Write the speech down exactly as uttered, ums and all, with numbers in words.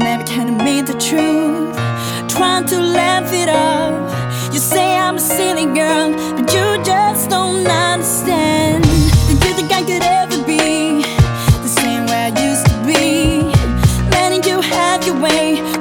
never can admit the truth, trying to laugh it off. You say I'm a silly girl, but you just don't understand. Did you think I could ever be the same way I used to be, letting you have your way?